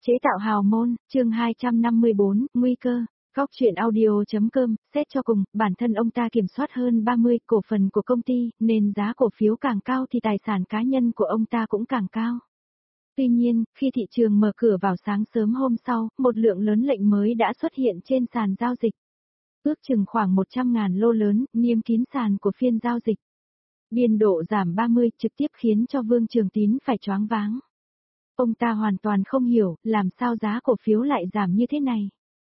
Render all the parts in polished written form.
Chế tạo hào môn, chương 254, nguy cơ. Góc truyện audio.com, xét cho cùng, bản thân ông ta kiểm soát hơn 30 cổ phần của công ty, nên giá cổ phiếu càng cao thì tài sản cá nhân của ông ta cũng càng cao. Tuy nhiên, khi thị trường mở cửa vào sáng sớm hôm sau, một lượng lớn lệnh mới đã xuất hiện trên sàn giao dịch. Ước chừng khoảng 100.000 lô lớn, niêm kín sàn của phiên giao dịch. Biên độ giảm 30 trực tiếp khiến cho Vương Trường Tín phải choáng váng. Ông ta hoàn toàn không hiểu, làm sao giá cổ phiếu lại giảm như thế này.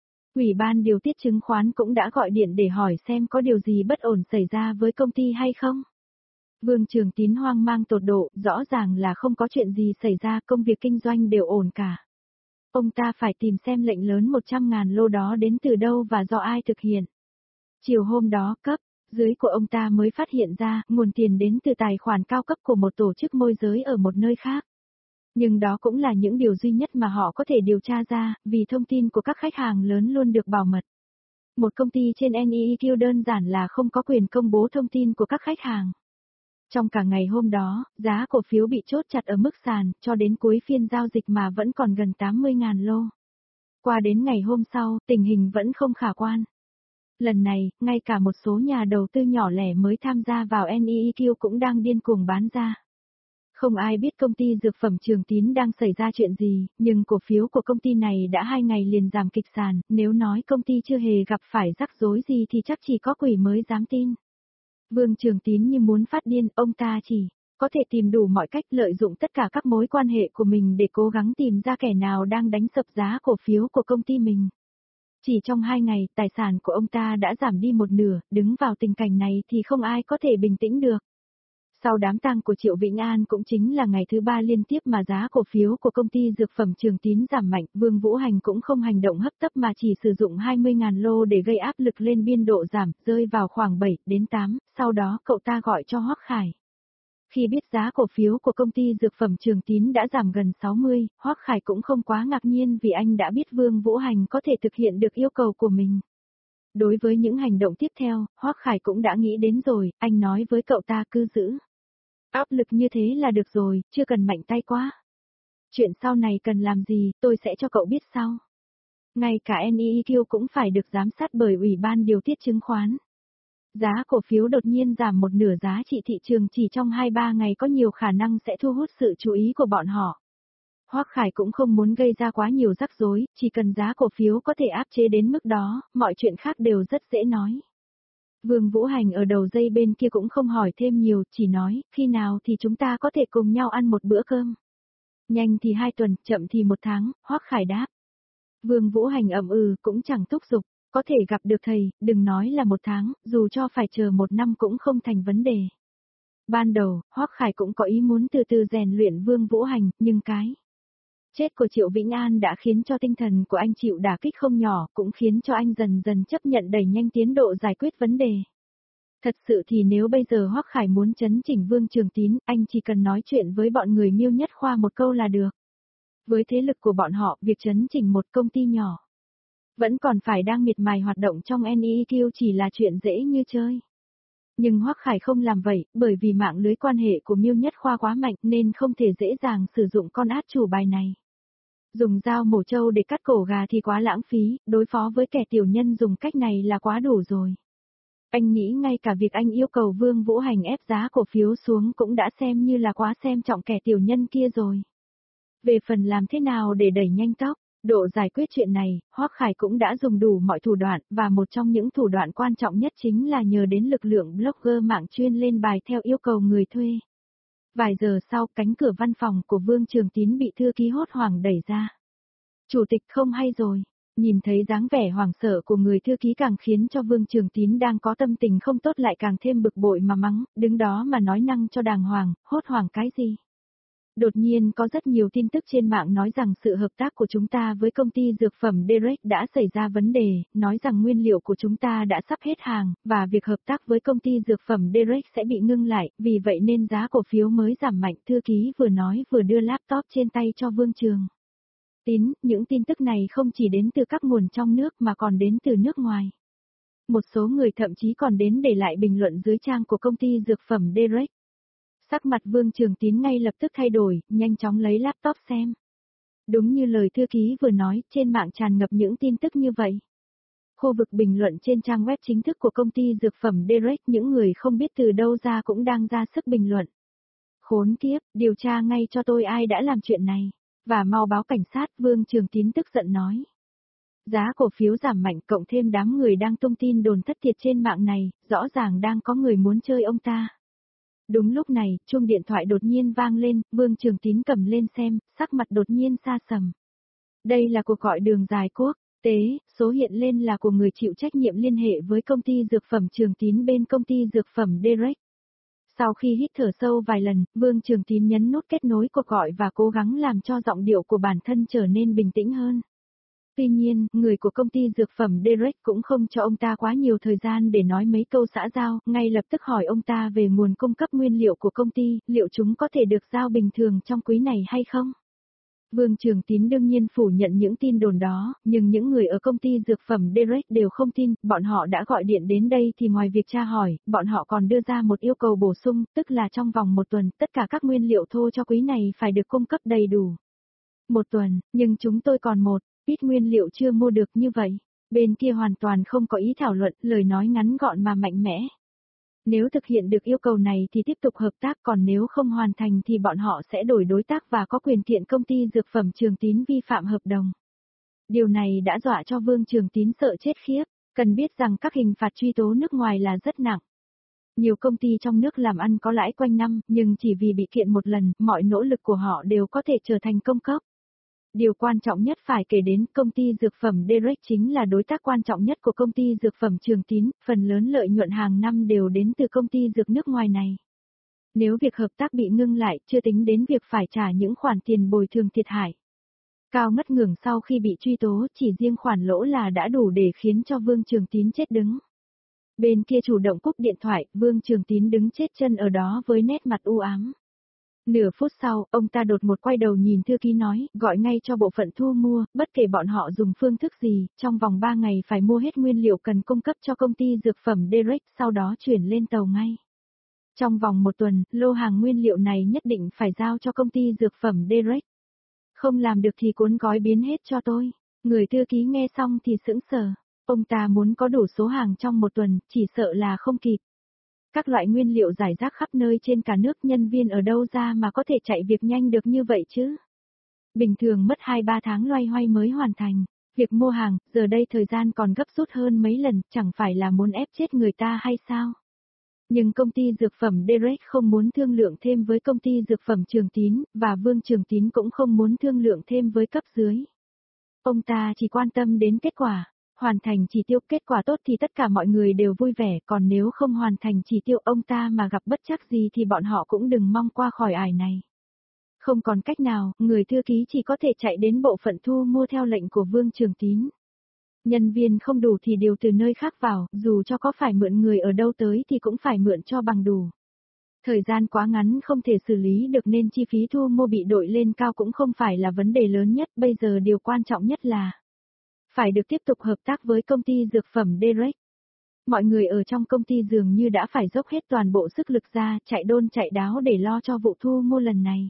Ủy ban điều tiết chứng khoán cũng đã gọi điện để hỏi xem có điều gì bất ổn xảy ra với công ty hay không. Vương Trường Tín hoang mang tột độ, rõ ràng là không có chuyện gì xảy ra, công việc kinh doanh đều ổn cả. Ông ta phải tìm xem lệnh lớn 100.000 lô đó đến từ đâu và do ai thực hiện. Chiều hôm đó, cấp dưới của ông ta mới phát hiện ra nguồn tiền đến từ tài khoản cao cấp của một tổ chức môi giới ở một nơi khác. Nhưng đó cũng là những điều duy nhất mà họ có thể điều tra ra, vì thông tin của các khách hàng lớn luôn được bảo mật. Một công ty trên NEEQ đơn giản là không có quyền công bố thông tin của các khách hàng. Trong cả ngày hôm đó, giá cổ phiếu bị chốt chặt ở mức sàn, cho đến cuối phiên giao dịch mà vẫn còn gần 80.000 lô. Qua đến ngày hôm sau, tình hình vẫn không khả quan. Lần này, ngay cả một số nhà đầu tư nhỏ lẻ mới tham gia vào NEEQ cũng đang điên cuồng bán ra. Không ai biết công ty dược phẩm Trường Tín đang xảy ra chuyện gì, nhưng cổ phiếu của công ty này đã 2 ngày liền giảm kịch sàn, nếu nói công ty chưa hề gặp phải rắc rối gì thì chắc chỉ có quỷ mới dám tin. Vương Trường Tín như muốn phát điên, ông ta chỉ có thể tìm đủ mọi cách lợi dụng tất cả các mối quan hệ của mình để cố gắng tìm ra kẻ nào đang đánh sập giá cổ phiếu của công ty mình. Chỉ trong 2 ngày, tài sản của ông ta đã giảm đi một nửa, đứng vào tình cảnh này thì không ai có thể bình tĩnh được. Sau đám tang của Triệu Vĩnh An cũng chính là ngày thứ 3 liên tiếp mà giá cổ phiếu của công ty dược phẩm Trường Tín giảm mạnh, Vương Vũ Hành cũng không hành động hấp tấp mà chỉ sử dụng 20.000 lô để gây áp lực lên biên độ giảm, rơi vào khoảng 7 đến 8, sau đó cậu ta gọi cho Hoắc Khải. Khi biết giá cổ phiếu của công ty dược phẩm Trường Tín đã giảm gần 60, Hoắc Khải cũng không quá ngạc nhiên vì anh đã biết Vương Vũ Hành có thể thực hiện được yêu cầu của mình. Đối với những hành động tiếp theo, Hoắc Khải cũng đã nghĩ đến rồi, anh nói với cậu ta cứ giữ áp lực như thế là được rồi, chưa cần mạnh tay quá. Chuyện sau này cần làm gì, tôi sẽ cho cậu biết sau. Ngay cả NEEQ cũng phải được giám sát bởi Ủy ban điều tiết chứng khoán. Giá cổ phiếu đột nhiên giảm một nửa giá trị thị trường chỉ trong 2-3 ngày có nhiều khả năng sẽ thu hút sự chú ý của bọn họ. Hoắc Khải cũng không muốn gây ra quá nhiều rắc rối, chỉ cần giá cổ phiếu có thể áp chế đến mức đó, mọi chuyện khác đều rất dễ nói. Vương Vũ Hành ở đầu dây bên kia cũng không hỏi thêm nhiều, chỉ nói, khi nào thì chúng ta có thể cùng nhau ăn một bữa cơm. Nhanh thì 2 tuần, chậm thì 1 tháng, Hoắc Khải đáp. Vương Vũ Hành cũng chẳng thúc giục, có thể gặp được thầy, đừng nói là 1 tháng, dù cho phải chờ 1 năm cũng không thành vấn đề. Ban đầu, Hoắc Khải cũng có ý muốn từ từ rèn luyện Vương Vũ Hành, nhưng cái chết của Triệu Vĩnh An đã khiến cho tinh thần của anh chịu đả kích không nhỏ, cũng khiến cho anh dần dần chấp nhận đẩy nhanh tiến độ giải quyết vấn đề. Thật sự thì nếu bây giờ Hoắc Khải muốn chấn chỉnh Vương Trường Tín, anh chỉ cần nói chuyện với bọn người Miêu Nhất Khoa một câu là được. Với thế lực của bọn họ, việc chấn chỉnh một công ty nhỏ vẫn còn phải đang miệt mài hoạt động trong NEQ chỉ là chuyện dễ như chơi. Nhưng Hoắc Khải không làm vậy, bởi vì mạng lưới quan hệ của Miêu Nhất Khoa quá mạnh nên không thể dễ dàng sử dụng con át chủ bài này. Dùng dao mổ trâu để cắt cổ gà thì quá lãng phí, đối phó với kẻ tiểu nhân dùng cách này là quá đủ rồi. Anh nghĩ ngay cả việc anh yêu cầu Vương Vũ Hành ép giá cổ phiếu xuống cũng đã xem như là quá xem trọng kẻ tiểu nhân kia rồi. Về phần làm thế nào để đẩy nhanh tốc độ giải quyết chuyện này, Hoắc Khải cũng đã dùng đủ mọi thủ đoạn, và một trong những thủ đoạn quan trọng nhất chính là nhờ đến lực lượng blogger mạng chuyên lên bài theo yêu cầu người thuê. Vài giờ sau, cánh cửa văn phòng của Vương Trường Tín bị thư ký hốt hoảng đẩy ra. Chủ tịch không hay rồi. Nhìn thấy dáng vẻ hoảng sợ của người thư ký càng khiến cho Vương Trường Tín đang có tâm tình không tốt lại càng thêm bực bội mà mắng, đứng đó mà nói năng cho đàng hoàng, hốt hoảng cái gì. Đột nhiên có rất nhiều tin tức trên mạng nói rằng sự hợp tác của chúng ta với công ty dược phẩm Derek đã xảy ra vấn đề, nói rằng nguyên liệu của chúng ta đã sắp hết hàng, và việc hợp tác với công ty dược phẩm Derek sẽ bị ngưng lại, vì vậy nên giá cổ phiếu mới giảm mạnh. Thư ký vừa nói vừa đưa laptop trên tay cho Vương Trường Tín, những tin tức này không chỉ đến từ các nguồn trong nước mà còn đến từ nước ngoài. Một số người thậm chí còn đến để lại bình luận dưới trang của công ty dược phẩm Derek. Sắc mặt Vương Trường Tín ngay lập tức thay đổi, nhanh chóng lấy laptop xem. Đúng như lời thư ký vừa nói, trên mạng tràn ngập những tin tức như vậy. Khu vực bình luận trên trang web chính thức của công ty dược phẩm Direct, những người không biết từ đâu ra cũng đang ra sức bình luận. Khốn kiếp, điều tra ngay cho tôi ai đã làm chuyện này. Và mau báo cảnh sát, Vương Trường Tín tức giận nói. Giá cổ phiếu giảm mạnh cộng thêm đám người đang tung tin đồn thất thiệt trên mạng này, rõ ràng đang có người muốn chơi ông ta. Đúng lúc này, chuông điện thoại đột nhiên vang lên, Vương Trường Tín cầm lên xem, sắc mặt đột nhiên xa sầm. Đây là cuộc gọi đường dài quốc tế, số hiện lên là của người chịu trách nhiệm liên hệ với công ty dược phẩm Trường Tín bên công ty dược phẩm Direct. Sau khi hít thở sâu vài lần, Vương Trường Tín nhấn nút kết nối cuộc gọi và cố gắng làm cho giọng điệu của bản thân trở nên bình tĩnh hơn. Tuy nhiên, người của công ty dược phẩm Direct cũng không cho ông ta quá nhiều thời gian để nói mấy câu xã giao, ngay lập tức hỏi ông ta về nguồn cung cấp nguyên liệu của công ty, liệu chúng có thể được giao bình thường trong quý này hay không? Vương Trường Tín đương nhiên phủ nhận những tin đồn đó, nhưng những người ở công ty dược phẩm Direct đều không tin, bọn họ đã gọi điện đến đây thì ngoài việc tra hỏi, bọn họ còn đưa ra một yêu cầu bổ sung, tức là trong vòng một tuần, tất cả các nguyên liệu thô cho quý này phải được cung cấp đầy đủ. Một tuần, nhưng chúng tôi còn ít nguyên liệu chưa mua được như vậy. Bên kia hoàn toàn không có ý thảo luận, lời nói ngắn gọn mà mạnh mẽ. Nếu thực hiện được yêu cầu này thì tiếp tục hợp tác, còn nếu không hoàn thành thì bọn họ sẽ đổi đối tác và có quyền kiện công ty dược phẩm Trường Tín vi phạm hợp đồng. Điều này đã dọa cho Vương Trường Tín sợ chết khiếp, cần biết rằng các hình phạt truy tố nước ngoài là rất nặng. Nhiều công ty trong nước làm ăn có lãi quanh năm, nhưng chỉ vì bị kiện một lần, mọi nỗ lực của họ đều có thể trở thành công cốc. Điều quan trọng nhất phải kể đến, công ty dược phẩm Direct chính là đối tác quan trọng nhất của công ty dược phẩm Trường Tín, phần lớn lợi nhuận hàng năm đều đến từ công ty dược nước ngoài này. Nếu việc hợp tác bị ngưng lại, chưa tính đến việc phải trả những khoản tiền bồi thường thiệt hại cao ngất ngưởng sau khi bị truy tố, chỉ riêng khoản lỗ là đã đủ để khiến cho Vương Trường Tín chết đứng. Bên kia chủ động cúp điện thoại, Vương Trường Tín đứng chết chân ở đó với nét mặt u ám. Nửa phút sau, ông ta đột một quay đầu nhìn thư ký nói, gọi ngay cho bộ phận thu mua, bất kể bọn họ dùng phương thức gì, trong vòng 3 ngày phải mua hết nguyên liệu cần cung cấp cho công ty dược phẩm Direct, sau đó chuyển lên tàu ngay. Trong vòng một tuần, lô hàng nguyên liệu này nhất định phải giao cho công ty dược phẩm Direct. Không làm được thì cuốn gói biến hết cho tôi. Người thư ký nghe xong thì sững sờ. Ông ta muốn có đủ số hàng trong một tuần, chỉ sợ là không kịp. Các loại nguyên liệu rải rác khắp nơi trên cả nước, nhân viên ở đâu ra mà có thể chạy việc nhanh được như vậy chứ? Bình thường mất 2-3 tháng loay hoay mới hoàn thành. Việc mua hàng, giờ đây thời gian còn gấp rút hơn mấy lần, chẳng phải là muốn ép chết người ta hay sao? Nhưng công ty dược phẩm Direct không muốn thương lượng thêm với công ty dược phẩm Trường Tín, và Vương Trường Tín cũng không muốn thương lượng thêm với cấp dưới. Ông ta chỉ quan tâm đến kết quả. Hoàn thành chỉ tiêu, kết quả tốt thì tất cả mọi người đều vui vẻ, còn nếu không hoàn thành chỉ tiêu ông ta mà gặp bất trắc gì thì bọn họ cũng đừng mong qua khỏi ải này. Không còn cách nào, người thư ký chỉ có thể chạy đến bộ phận thu mua theo lệnh của Vương Trường Tín. Nhân viên không đủ thì điều từ nơi khác vào, dù cho có phải mượn người ở đâu tới thì cũng phải mượn cho bằng đủ. Thời gian quá ngắn không thể xử lý được nên chi phí thu mua bị đội lên cao cũng không phải là vấn đề lớn nhất, bây giờ điều quan trọng nhất là phải được tiếp tục hợp tác với công ty dược phẩm Direct. Mọi người ở trong công ty dường như đã phải dốc hết toàn bộ sức lực ra, chạy đôn chạy đáo để lo cho vụ thu mua lần này.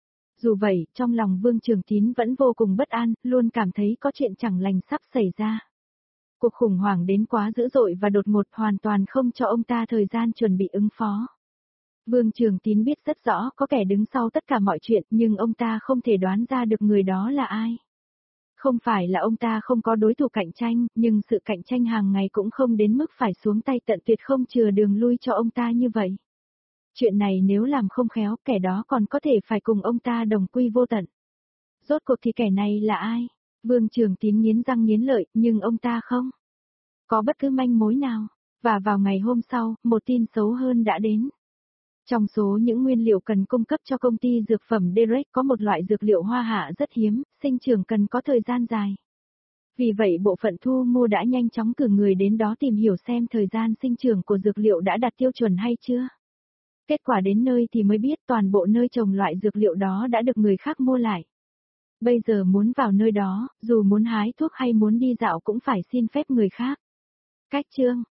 Dù vậy, trong lòng Vương Trường Tín vẫn vô cùng bất an, luôn cảm thấy có chuyện chẳng lành sắp xảy ra. Cuộc khủng hoảng đến quá dữ dội và đột ngột, hoàn toàn không cho ông ta thời gian chuẩn bị ứng phó. Vương Trường Tín biết rất rõ có kẻ đứng sau tất cả mọi chuyện, nhưng ông ta không thể đoán ra được người đó là ai. Không phải là ông ta không có đối thủ cạnh tranh, nhưng sự cạnh tranh hàng ngày cũng không đến mức phải xuống tay tận tuyệt không chừa đường lui cho ông ta như vậy. Chuyện này nếu làm không khéo, kẻ đó còn có thể phải cùng ông ta đồng quy vô tận. Rốt cuộc thì kẻ này là ai? Vương Trường Tín nghiến răng nghiến lợi, nhưng ông ta không có bất cứ manh mối nào. Và vào ngày hôm sau, một tin xấu hơn đã đến. Trong số những nguyên liệu cần cung cấp cho công ty dược phẩm Direct có một loại dược liệu hoa hạ rất hiếm, sinh trưởng cần có thời gian dài. Vì vậy bộ phận thu mua đã nhanh chóng cử người đến đó tìm hiểu xem thời gian sinh trưởng của dược liệu đã đạt tiêu chuẩn hay chưa. Kết quả đến nơi thì mới biết toàn bộ nơi trồng loại dược liệu đó đã được người khác mua lại. Bây giờ muốn vào nơi đó, dù muốn hái thuốc hay muốn đi dạo cũng phải xin phép người khác. Cách chương